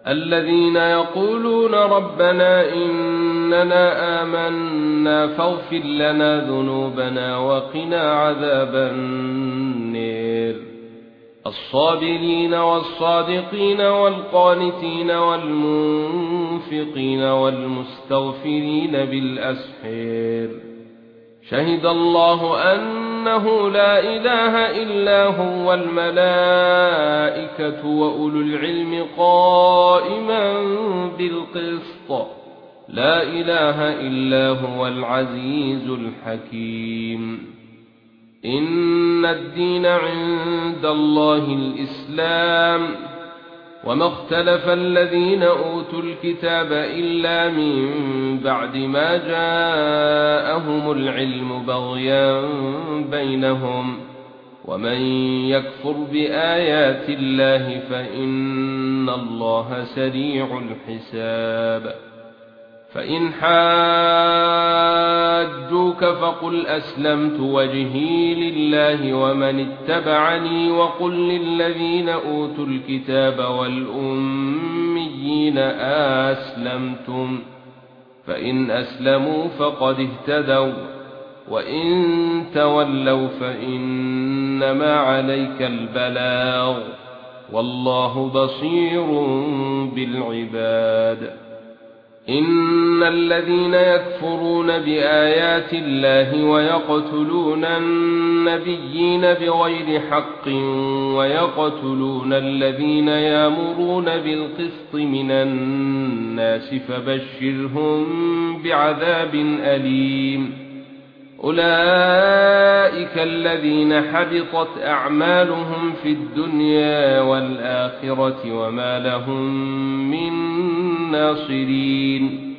الذين يقولون ربنا إننا آمنا فاغفر لنا ذنوبنا وقنا عذاب النار الصابرين والصادقين والقانتين والمنفقين والمستغفرين بالأسحار شهد الله أنه لا إله إلا هو والملائكة وأولو العلم قائما بالقسط لا إله إلا هو العزيز الحكيم إن الدين عند الله الإسلام وما اختلف الذين أوتوا الكتاب إلا من بعد ما جاءهم العلم بغيا بينهم ومن يكفر بآيات الله فإن الله سريع الحساب فإن حاجوك فقل أسلمت وجهي لله ومن اتبعني وقل للذين أوتوا الكتاب والأميين أسلمتم فإن أسلموا فقد اهتدوا وإن تولوا فإنما عليك البلاغ والله بصير بالعباد إن الذين يكفرون بآيات الله ويقتلون النبيين بغير حق ويقتلون الذين يأمرون بالقسط من الناس فبشرهم بعذاب أليم أولئك الذين حبطت أعمالهم في الدنيا والآخرة وما لهم من ناصرين